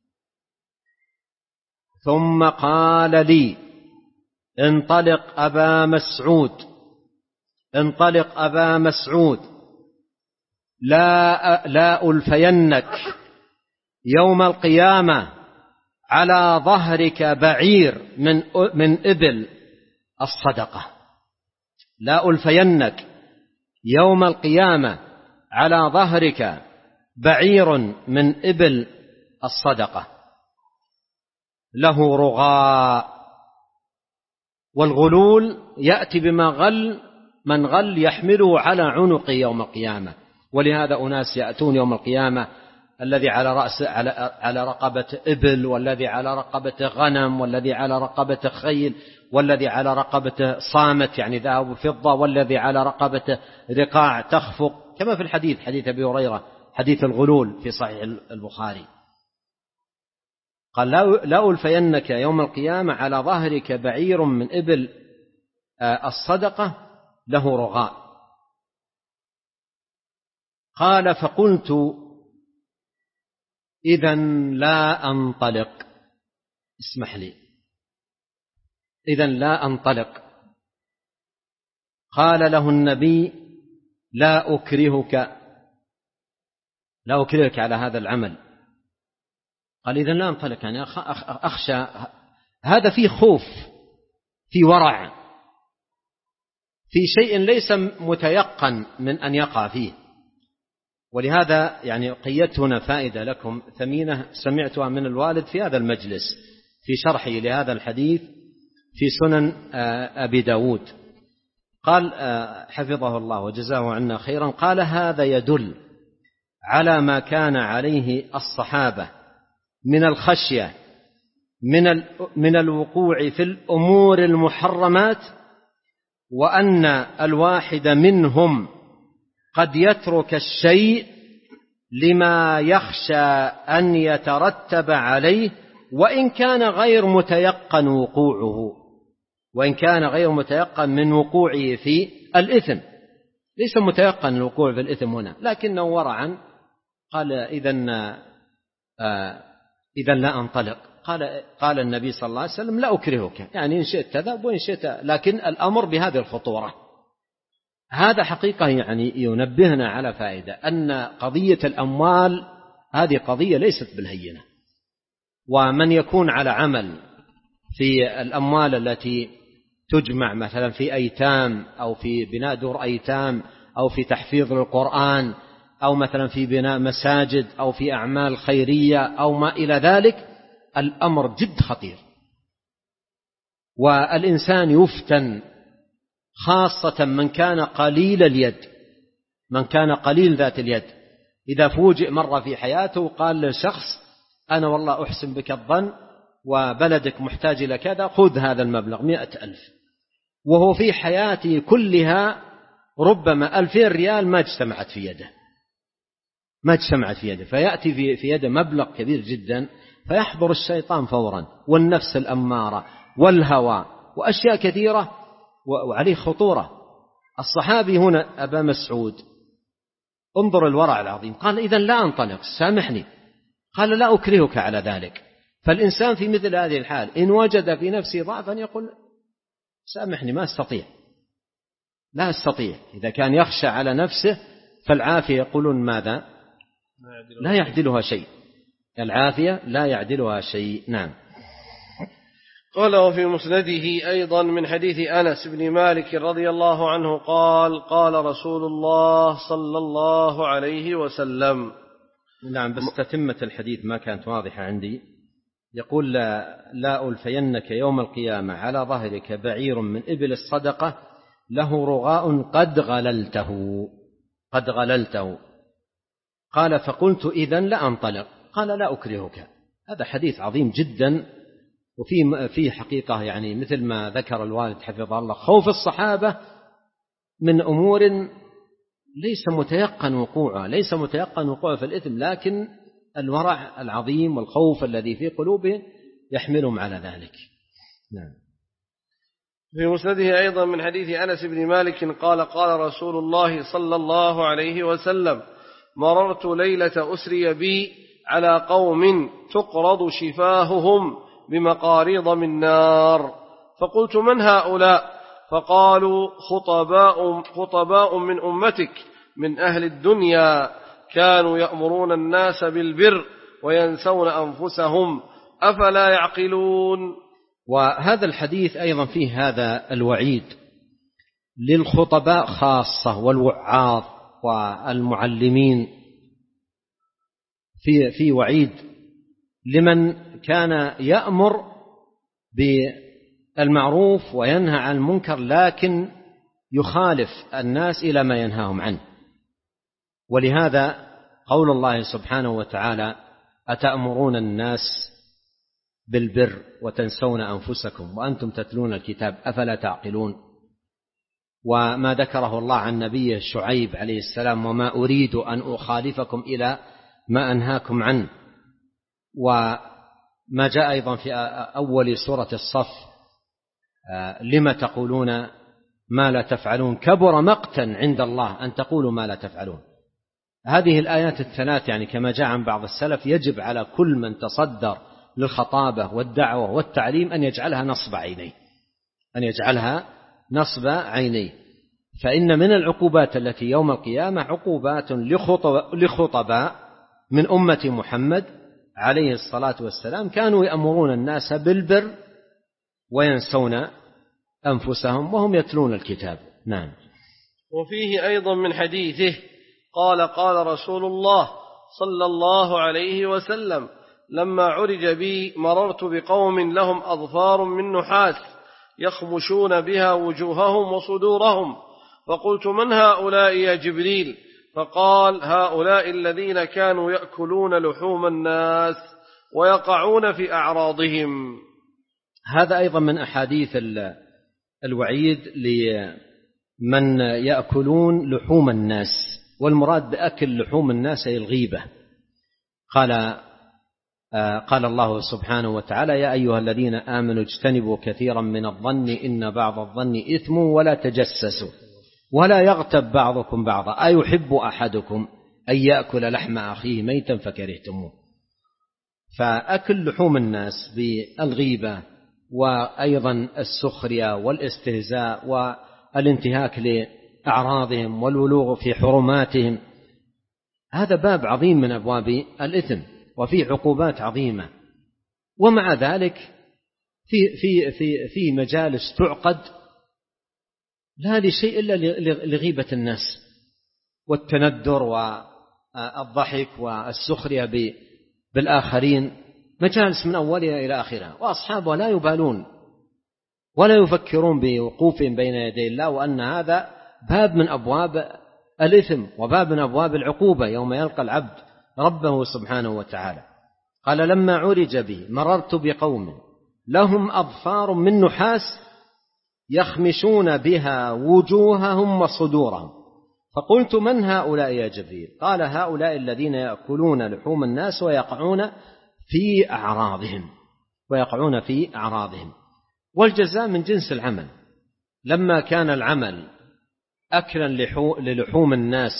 B: ثم قال لي انطلق أبا مسعود، انطلق أبا مسعود، لا لا ألفينك يوم القيامة على ظهرك بعير من من إبل الصدقة، لا ألفينك يوم القيامة على ظهرك بعير من إبل الصدقة له رغاء. والغلول يأتي بما غل من غل يحمله على عنقه يوم القيامة. ولهذا أناس يأتون يوم القيامة الذي على رأس على على رقبة إبل، والذي على رقبة غنم، والذي على رقبة خيل، والذي على رقبة صامت يعني ذهب وفضة، والذي على رقبة رقاع تخفق، كما في الحديث حديث أبي هريرة حديث الغلول في صحيح البخاري. قال لا ألفينك يوم القيامة على ظهرك بعير من إبل الصدقة له رغاء. قال فقلت إذن لا أنطلق، اسمح لي، إذن لا أنطلق. قال له النبي لا أكرهك، لا أكرهك على هذا العمل، قال إذن لا أنطلق، يعني أخشى. هذا فيه خوف، في ورع، في شيء ليس متيقن من أن يقع فيه. ولهذا يعني قيدت هنا فائدة لكم ثمينة سمعتها من الوالد في هذا المجلس في شرحه لهذا الحديث في سنن أبي داود. قال حفظه الله وجزاه عنا خيرا، قال هذا يدل على ما كان عليه الصحابة من الخشية من من الوقوع في الأمور المحرمات، وأن الواحد منهم قد يترك الشيء لما يخشى أن يترتب عليه، وإن كان غير متيقن وقوعه، وإن كان غير متيقن من وقوعه في الإثم. ليس متيقن الوقوع في الإثم هنا، لكنه ورعا قال إذن آه إذن لا أنطلق. قال قال النبي صلى الله عليه وسلم لا أكرهك، يعني إن شئت تذهب وإن شئت، لكن الأمر بهذه الخطورة. هذا حقيقة يعني ينبهنا على فائدة، أن قضية الأموال هذه قضية ليست بالهينة، ومن يكون على عمل في الأموال التي تجمع مثلا في أيتام أو في بناء دور أيتام أو في تحفيظ القرآن أو مثلا في بناء مساجد أو في أعمال خيرية أو ما إلى ذلك، الأمر جد خطير. والإنسان يفتن، خاصة من كان قليل اليد، من كان قليل ذات اليد، إذا فوجئ مرة في حياته قال لشخص أنا والله أحسن بك الظن وبلدك محتاج إلى كذا، خذ هذا المبلغ مئة ألف، وهو في حياته كلها ربما ألفين ريال ما اجتمعت في يده، ما اجتمعت في يده، فيأتي في, في يده مبلغ كبير جدا، فيحضر الشيطان فورا والنفس الأمارة والهوى وأشياء كثيرة وعليه خطورة. الصحابي هنا أبا مسعود انظر الورع العظيم، قال إذن لا أنطلق، سامحني، قال لا أكرهك على ذلك. فالإنسان في مثل هذه الحال إن وجد في نفسه ضعفا يقول سامحني ما أستطيع، لا أستطيع. إذا كان يخشى على نفسه فالعافية يقولون ماذا؟ لا يعدلها شيء، العافية لا يعدلها شيء. نعم.
A: قال وفي مسنده أيضا من حديث أنس بن مالك رضي الله عنه قال قال رسول الله صلى الله عليه وسلم.
B: نعم، بس تتمة الحديث ما كانت واضحة عندي. يقول لا, لا ألفينك يوم القيامة على ظهرك بعير من إبل الصدقة له رغاء قد غللته قد غللته قال فقلت إذن لا أنطلق، قال لا أكرهك. هذا حديث عظيم جدا، وفي في حقيقة يعني مثل ما ذكر الوالد حفظه الله خوف الصحابة من أمور ليس متيقن وقوعها، ليس متيقن وقوعها في الإثم، لكن الورع العظيم والخوف الذي في قلوبهم يحملهم على ذلك. نعم.
A: في مسنده أيضا من حديث أنس بن مالك قال قال رسول الله صلى الله عليه وسلم مررت ليلة أسري بي على قوم تقرض شفاههم بمقاريض من نار، فقلت من هؤلاء؟ فقالوا خطباء, خطباء من أمتك من أهل الدنيا كانوا يأمرون الناس بالبر وينسون أنفسهم أفلا يعقلون.
B: وهذا الحديث أيضا فيه هذا الوعيد للخطباء خاصة والوعاظ والمعلمين، في في وعيد لمن كان يأمر بالمعروف وينهى عن المنكر لكن يخالف الناس إلى ما ينهاهم عنه. ولهذا قول الله سبحانه وتعالى أتأمرون الناس بالبر وتنسون أنفسكم وأنتم تتلون الكتاب أفلا تعقلون. وما ذكره الله عن نبيه شعيب عليه السلام وما أريد أن أخالفكم إلى ما أنهاكم عنه. وما جاء أيضا في أول سورة الصف لما تقولون ما لا تفعلون كبر مقتا عند الله أن تقولوا ما لا تفعلون. هذه الآيات الثلاث يعني كما جاء عن بعض السلف يجب على كل من تصدر للخطابة والدعوة والتعليم أن يجعلها نصب عينيه أن يجعلها نصب عينيه فإن من العقوبات التي يوم القيامة عقوبات لخطباء من أمة محمد عليه الصلاة والسلام كانوا يأمرون الناس بالبر وينسون أنفسهم وهم يتلون الكتاب. نعم.
A: وفيه أيضا من حديثه قال قال رسول الله صلى الله عليه وسلم لما عرج بي مررت بقوم لهم أظفار من نحاس يخمشون بها وجوههم وصدورهم فقلت من هؤلاء يا جبريل؟ فقال هؤلاء الذين كانوا يأكلون لحوم الناس ويقعون في أعراضهم.
B: هذا أيضا من أحاديث الوعيد لمن يأكلون لحوم الناس، والمراد بأكل لحوم الناس هي الغيبة. قال قال الله سبحانه وتعالى يا أيها الذين آمنوا اجتنبوا كثيرا من الظن إن بعض الظن إثم ولا تجسسوا ولا يغتب بعضكم بعضا أيحب أحدكم أن يأكل لحم أخيه ميتا فكرهتموه. فأكل لحوم الناس بالغيبة وأيضا السخرية والاستهزاء والانتهاك لأعراضهم والولوغ في حرماتهم هذا باب عظيم من أبواب الإثم وفيه عقوبات عظيمة. ومع ذلك في في في في مجالس تعقد لا لشيء إلا لغيبة الناس والتندر والضحك والسخرية بالآخرين، مجالس من أولها إلى آخرها، وأصحابها لا يبالون ولا يفكرون بوقوفهم بين يدي الله وأن هذا باب من أبواب الإثم وباب من أبواب العقوبة يوم يلقى العبد ربه سبحانه وتعالى. قال لما عرج به مررت بقوم لهم أظفار من نحاس يخمشون بها وجوههم وصدورهم فقلت من هؤلاء يا جبريل؟ قال هؤلاء الذين يأكلون لحوم الناس ويقعون في أعراضهم ويقعون في أعراضهم. والجزاء من جنس العمل. لما كان العمل أكلا للحوم الناس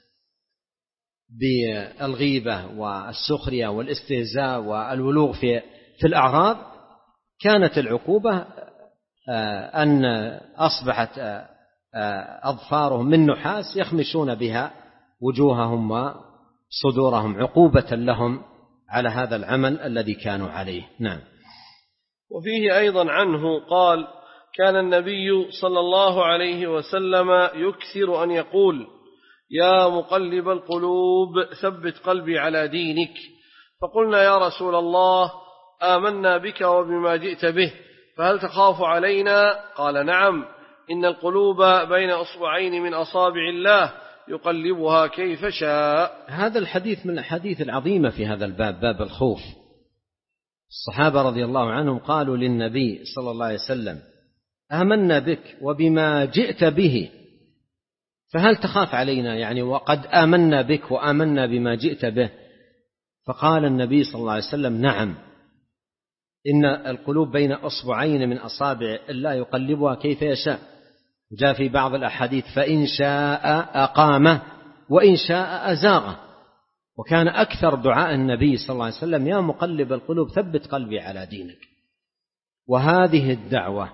B: بالغيبة والسخرية والاستهزاء والولوغ في في الأعراض كانت العقوبة أن أصبحت أظفارهم من نحاس يخمشون بها وجوههم وصدورهم عقوبة لهم على هذا العمل الذي كانوا عليه. نعم.
A: وفيه أيضا عنه قال كان النبي صلى الله عليه وسلم يكثر أن يقول يا مقلب القلوب ثبت قلبي على دينك. فقلنا يا رسول الله آمنا بك وبما جئت به فهل تخاف علينا؟ قال نعم إن القلوب بين أصبعين من أصابع الله يقلبها كيف شاء.
B: هذا الحديث من الحديث العظيمة في هذا الباب، باب الخوف. الصحابة رضي الله عنهم قالوا للنبي صلى الله عليه وسلم آمنا بك وبما جئت به فهل تخاف علينا؟ يعني وقد آمنا بك وآمنا بما جئت به. فقال النبي صلى الله عليه وسلم نعم إن القلوب بين أصبعين من أصابع الله يقلبها كيف يشاء. جاء في بعض الأحاديث فإن شاء أقامه وإن شاء أزاغه. وكان أكثر دعاء النبي صلى الله عليه وسلم يا مقلب القلوب ثبت قلبي على دينك. وهذه الدعوة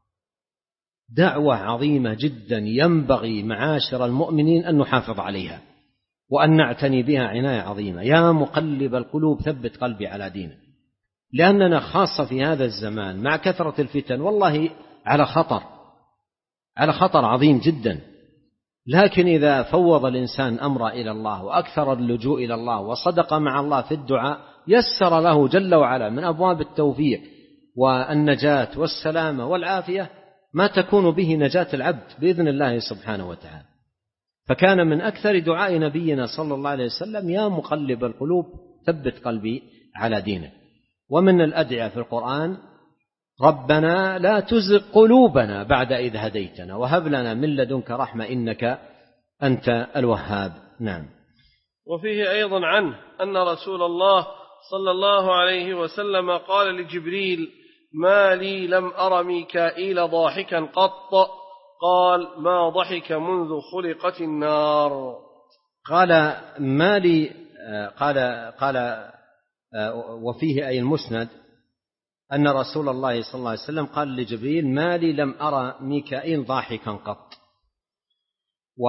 B: دعوة عظيمة جدا ينبغي معاشر المؤمنين أن نحافظ عليها وأن نعتني بها عناية عظيمة. يا مقلب القلوب ثبت قلبي على دينك، لأننا خاصة في هذا الزمان مع كثرة الفتن والله على خطر على خطر عظيم جدا. لكن إذا فوض الإنسان أمره إلى الله وأكثر اللجوء إلى الله وصدق مع الله في الدعاء يسر له جل وعلا من أبواب التوفيق والنجاة والسلامة والعافية ما تكون به نجاة العبد بإذن الله سبحانه وتعالى. فكان من أكثر دعاء نبينا صلى الله عليه وسلم يا مقلب القلوب ثبت قلبي على دينك. ومن الأدعية في القرآن ربنا لا تزغ قلوبنا بعد إذ هديتنا وهب لنا من لدنك رحمة إنك أنت الوهاب. نعم.
A: وفيه أيضا عنه أن رسول الله صلى الله عليه وسلم قال لجبريل ما لي لم أر ميكائيل ضاحكا قط؟ قال ما ضحك منذ خلقت النار.
B: قال ما لي قال قال وفيه أي المسند أن رسول الله صلى الله عليه وسلم قال لجبريل ما لي لم أرى ميكائيل ضاحكا قط.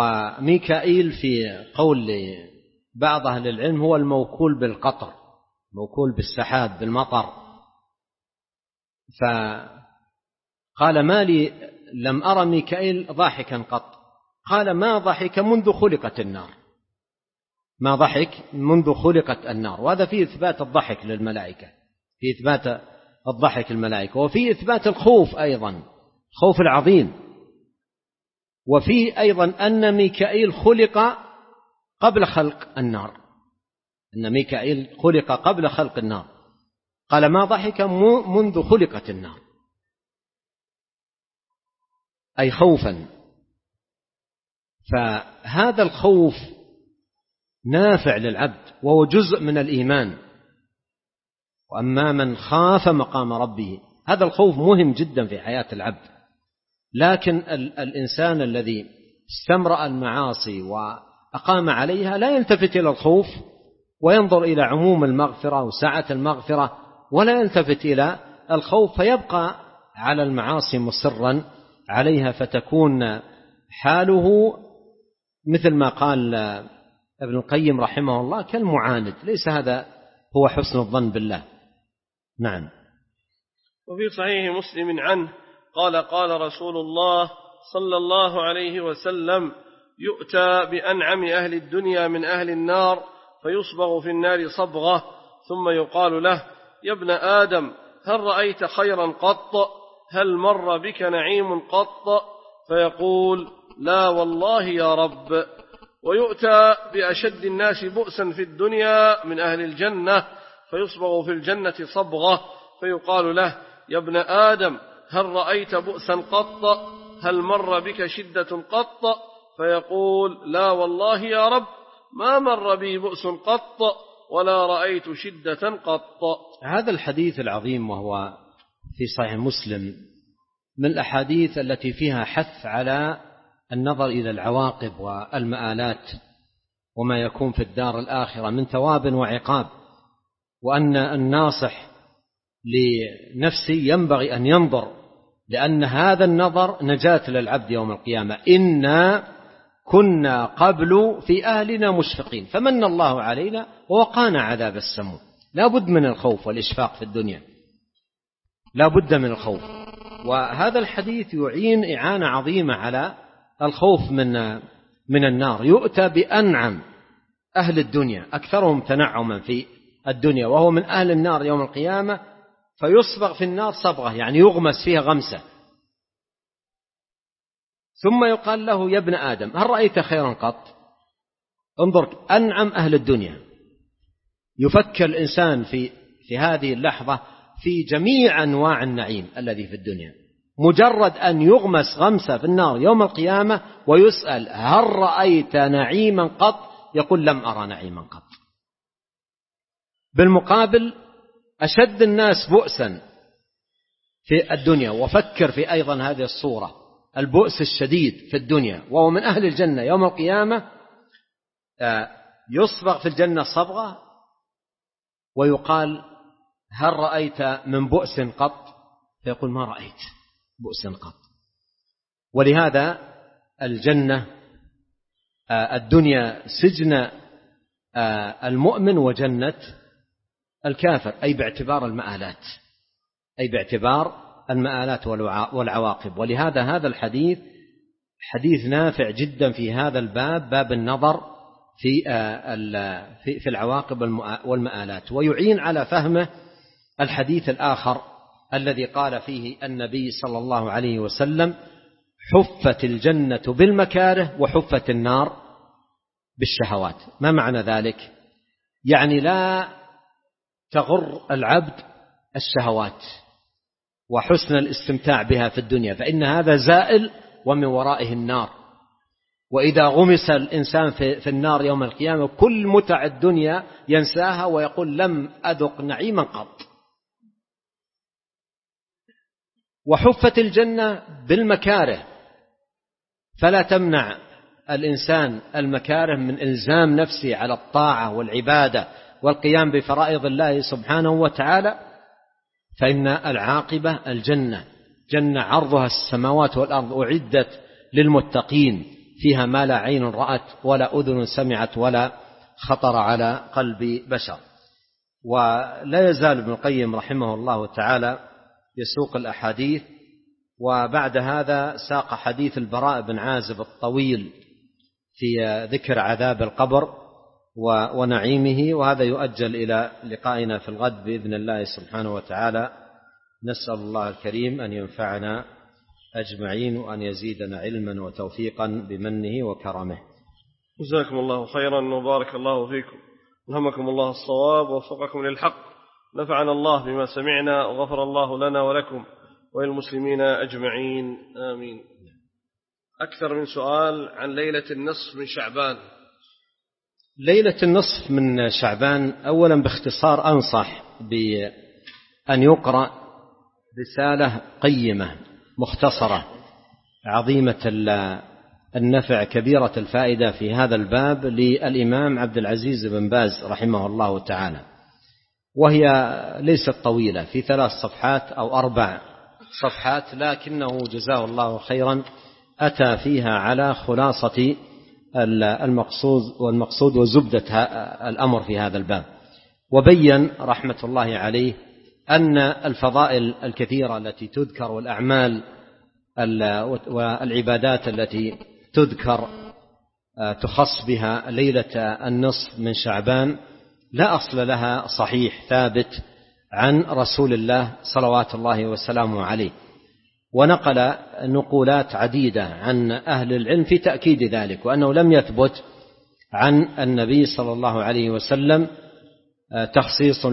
B: وميكائيل في قول بعض أهل العلم هو الموكول بالقطر، موكول بالسحاب بالمطر. فقال ما لي لم أرى ميكائيل ضاحكا قط. قال ما ضحك منذ خلقت النار، ما ضحك منذ خلقت النار. وهذا فيه إثبات الضحك للملائكة، في إثبات الضحك الملائكة، وفي إثبات الخوف أيضا، خوف العظيم. وفي أيضا أن ميكائيل خلق قبل خلق النار، أن ميكائيل خلق قبل خلق النار. قال ما ضحك منذ خلقت النار، أي خوفا. فهذا الخوف نافع للعبد وهو جزء من الإيمان. وأما من خاف مقام ربه، هذا الخوف مهم جدا في حياة العبد. لكن الإنسان الذي استمرأ المعاصي وأقام عليها لا يلتفت إلى الخوف وينظر إلى عموم المغفرة وسعة المغفرة، ولا يلتفت إلى الخوف، فيبقى على المعاصي مصرا عليها، فتكون حاله مثل ما قال ابن القيم رحمه الله كالمعاند. ليس هذا هو حسن الظن بالله. نعم.
A: وفي صحيح مسلم عنه قال قال رسول الله صلى الله عليه وسلم: يؤتى بأنعم أهل الدنيا من أهل النار فيصبغ في النار صبغة، ثم يقال له: يا ابن آدم هل رأيت خيرا قط؟ هل مر بك نعيم قط؟ فيقول: لا والله يا رب. ويؤتى بأشد الناس بؤسا في الدنيا من أهل الجنة فيصبغ في الجنة صبغة، فيقال له: يا ابن آدم هل رأيت بؤسا قط؟ هل مر بك شدة قط؟ فيقول: لا والله يا رب، ما مر بي بؤس قط ولا رأيت شدة قط.
B: هذا الحديث العظيم وهو في صحيح مسلم من الأحاديث التي فيها حث على النظر إلى العواقب والمآلات وما يكون في الدار الآخرة من ثواب وعقاب، وأن الناصح لنفسه ينبغي أن ينظر، لأن هذا النظر نجاة للعبد يوم القيامة. إنا كنا قبل في أهلنا مشفقين فمن الله علينا ووقانا عذاب السموم. لا بد من الخوف والإشفاق في الدنيا، لا بد من الخوف. وهذا الحديث يعين إعانة عظيمة على الخوف من من النار. يؤتى بأنعم أهل الدنيا، أكثرهم تنعما في الدنيا، وهو من أهل النار يوم القيامة، فيصبغ في النار صبغة، يعني يغمس فيها غمسة. ثم يقال له: يا ابن آدم هل رأيت خيرا قط؟ انظر، أنعم أهل الدنيا. يفكر الإنسان في في هذه اللحظة في جميع أنواع النعيم الذي في الدنيا، مجرد أن يغمس غمسة في النار يوم القيامة ويسأل: هل رأيت نعيما قط؟ يقول: لم أرى نعيما قط. بالمقابل أشد الناس بؤسا في الدنيا، وفكر في أيضا هذه الصورة، البؤس الشديد في الدنيا، وهو من أهل الجنة يوم القيامة، يصبغ في الجنة صبغة ويقال: هل رأيت من بؤس قط؟ فيقول: ما رأيت بؤس قط. ولهذا الجنة الدنيا سجن المؤمن وجنة الكافر، أي باعتبار المآلات، أي باعتبار المآلات والعواقب. ولهذا هذا الحديث حديث نافع جدا في هذا الباب، باب النظر في في العواقب والمآلات، ويعين على فهمه الحديث الآخر الذي قال فيه النبي صلى الله عليه وسلم: حفت الجنة بالمكاره وحفت النار بالشهوات. ما معنى ذلك؟ يعني لا تغر العبد الشهوات وحسن الاستمتاع بها في الدنيا، فإن هذا زائل ومن ورائه النار. وإذا غمس الإنسان في النار يوم القيامة كل متع الدنيا ينساها ويقول: لم أذق نعيما قط. وحفت الجنة بالمكاره، فلا تمنع الإنسان المكاره من إلزام نفسه على الطاعة والعبادة والقيام بفرائض الله سبحانه وتعالى، فإن العاقبة الجنة، جنة عرضها السماوات والأرض، أعدت للمتقين، فيها ما لا عين رأت ولا أذن سمعت ولا خطر على قلب بشر. ولا يزال ابن القيم رحمه الله تعالى يسوق الأحاديث، وبعد هذا ساق حديث البراء بن عازب الطويل في ذكر عذاب القبر ونعيمه، وهذا يؤجل إلى لقائنا في الغد بإذن الله سبحانه وتعالى. نسأل الله الكريم أن ينفعنا أجمعين وأن يزيدنا علما وتوفيقا بمنه وكرمه.
A: جزاكم الله خيرا وبارك الله فيكم، ألهمكم الله الصواب ووفقكم للحق، نفعنا الله بما سمعنا وغفر الله لنا ولكم وللمسلمين أجمعين آمين. أكثر من سؤال عن ليلة النصف من شعبان.
B: ليلة النصف من شعبان أولا باختصار أنصح بأن يقرأ رسالة قيمة مختصرة عظيمة النفع كبيرة الفائدة في هذا الباب للإمام عبد العزيز بن باز رحمه الله تعالى، وهي ليست طويلة، في ثلاث صفحات أو أربع صفحات، لكنه جزاه الله خيرا أتى فيها على خلاصة المقصود والمقصود وزبدة الأمر في هذا الباب، وبين رحمة الله عليه أن الفضائل الكثيرة التي تذكر والأعمال والعبادات التي تذكر تخص بها ليلة النصف من شعبان لا أصل لها صحيح ثابت عن رسول الله صلوات الله وسلامه عليه، ونقل نقولات عديدة عن أهل العلم في تأكيد ذلك، وأنه لم يثبت عن النبي صلى الله عليه وسلم تخصيص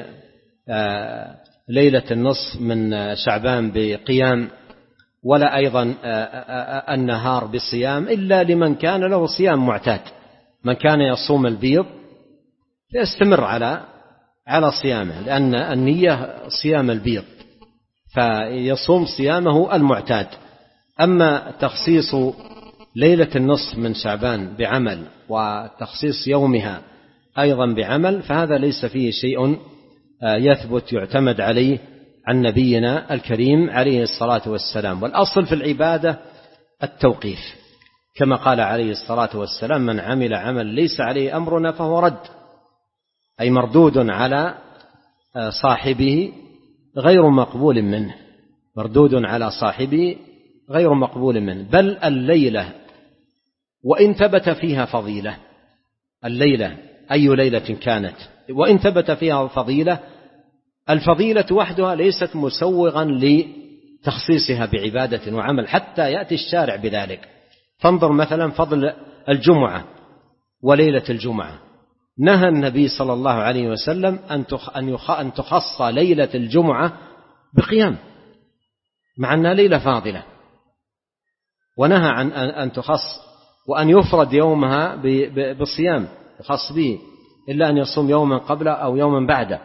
B: لليلة النصف من شعبان بقيام، ولا أيضا النهار بالصيام، إلا لمن كان له صيام معتاد، من كان يصوم البيض يستمر على على صيامه، لأن النية صيام البيض فيصوم صيامه المعتاد. أما تخصيص ليلة النصف من شعبان بعمل وتخصيص يومها أيضا بعمل فهذا ليس فيه شيء يثبت يعتمد عليه عن نبينا الكريم عليه الصلاة والسلام. والأصل في العبادة التوقيف، كما قال عليه الصلاة والسلام: من عمل عمل ليس عليه أمرنا فهو رد، أي مردود على صاحبه غير مقبول منه، مردود على صاحبه غير مقبول منه. بل الليلة وإن ثبت فيها فضيلة، الليلة أي ليلة كانت وإن ثبت فيها فضيلة، الفضيلة وحدها ليست مسوغا لتخصيصها بعبادة وعمل حتى يأتي الشارع بذلك. فانظر مثلا فضل الجمعة وليلة الجمعة، نهى النبي صلى الله عليه وسلم أن تخص ليلة الجمعة بقيام، مع أنها ليلة فاضلة، ونهى عن أن تخص وأن يفرد يومها بالصيام يخص به، إلا أن يصوم يوما قبله أو يوما بعده.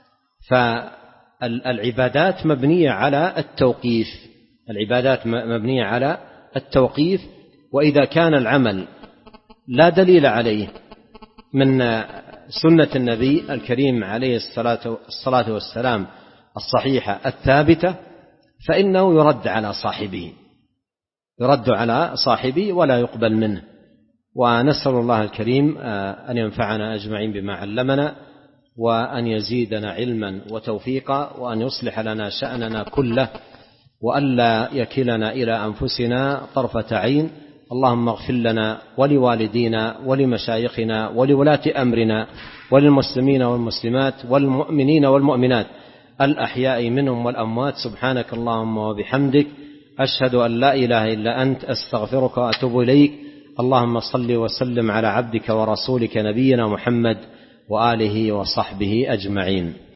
B: فالعبادات مبنية على التوقيف، العبادات مبنية على التوقيف، وإذا كان العمل لا دليل عليه من سنة النبي الكريم عليه الصلاة والسلام الصحيحة الثابتة فإنه يرد على صاحبه، يرد على صاحبه ولا يقبل منه. ونسأل الله الكريم أن ينفعنا أجمعين بما علمنا، وأن يزيدنا علما وتوفيقا، وأن يصلح لنا شأننا كله، وألا يكلنا إلى أنفسنا طرفة عين. اللهم اغفر لنا ولوالدينا ولمشايخنا ولولاة أمرنا وللمسلمين والمسلمات والمؤمنين والمؤمنات الأحياء منهم والأموات. سبحانك اللهم وبحمدك، أشهد أن لا إله إلا أنت، أستغفرك وأتوب إليك. اللهم صل وسلم على عبدك ورسولك نبينا محمد وآله وصحبه أجمعين.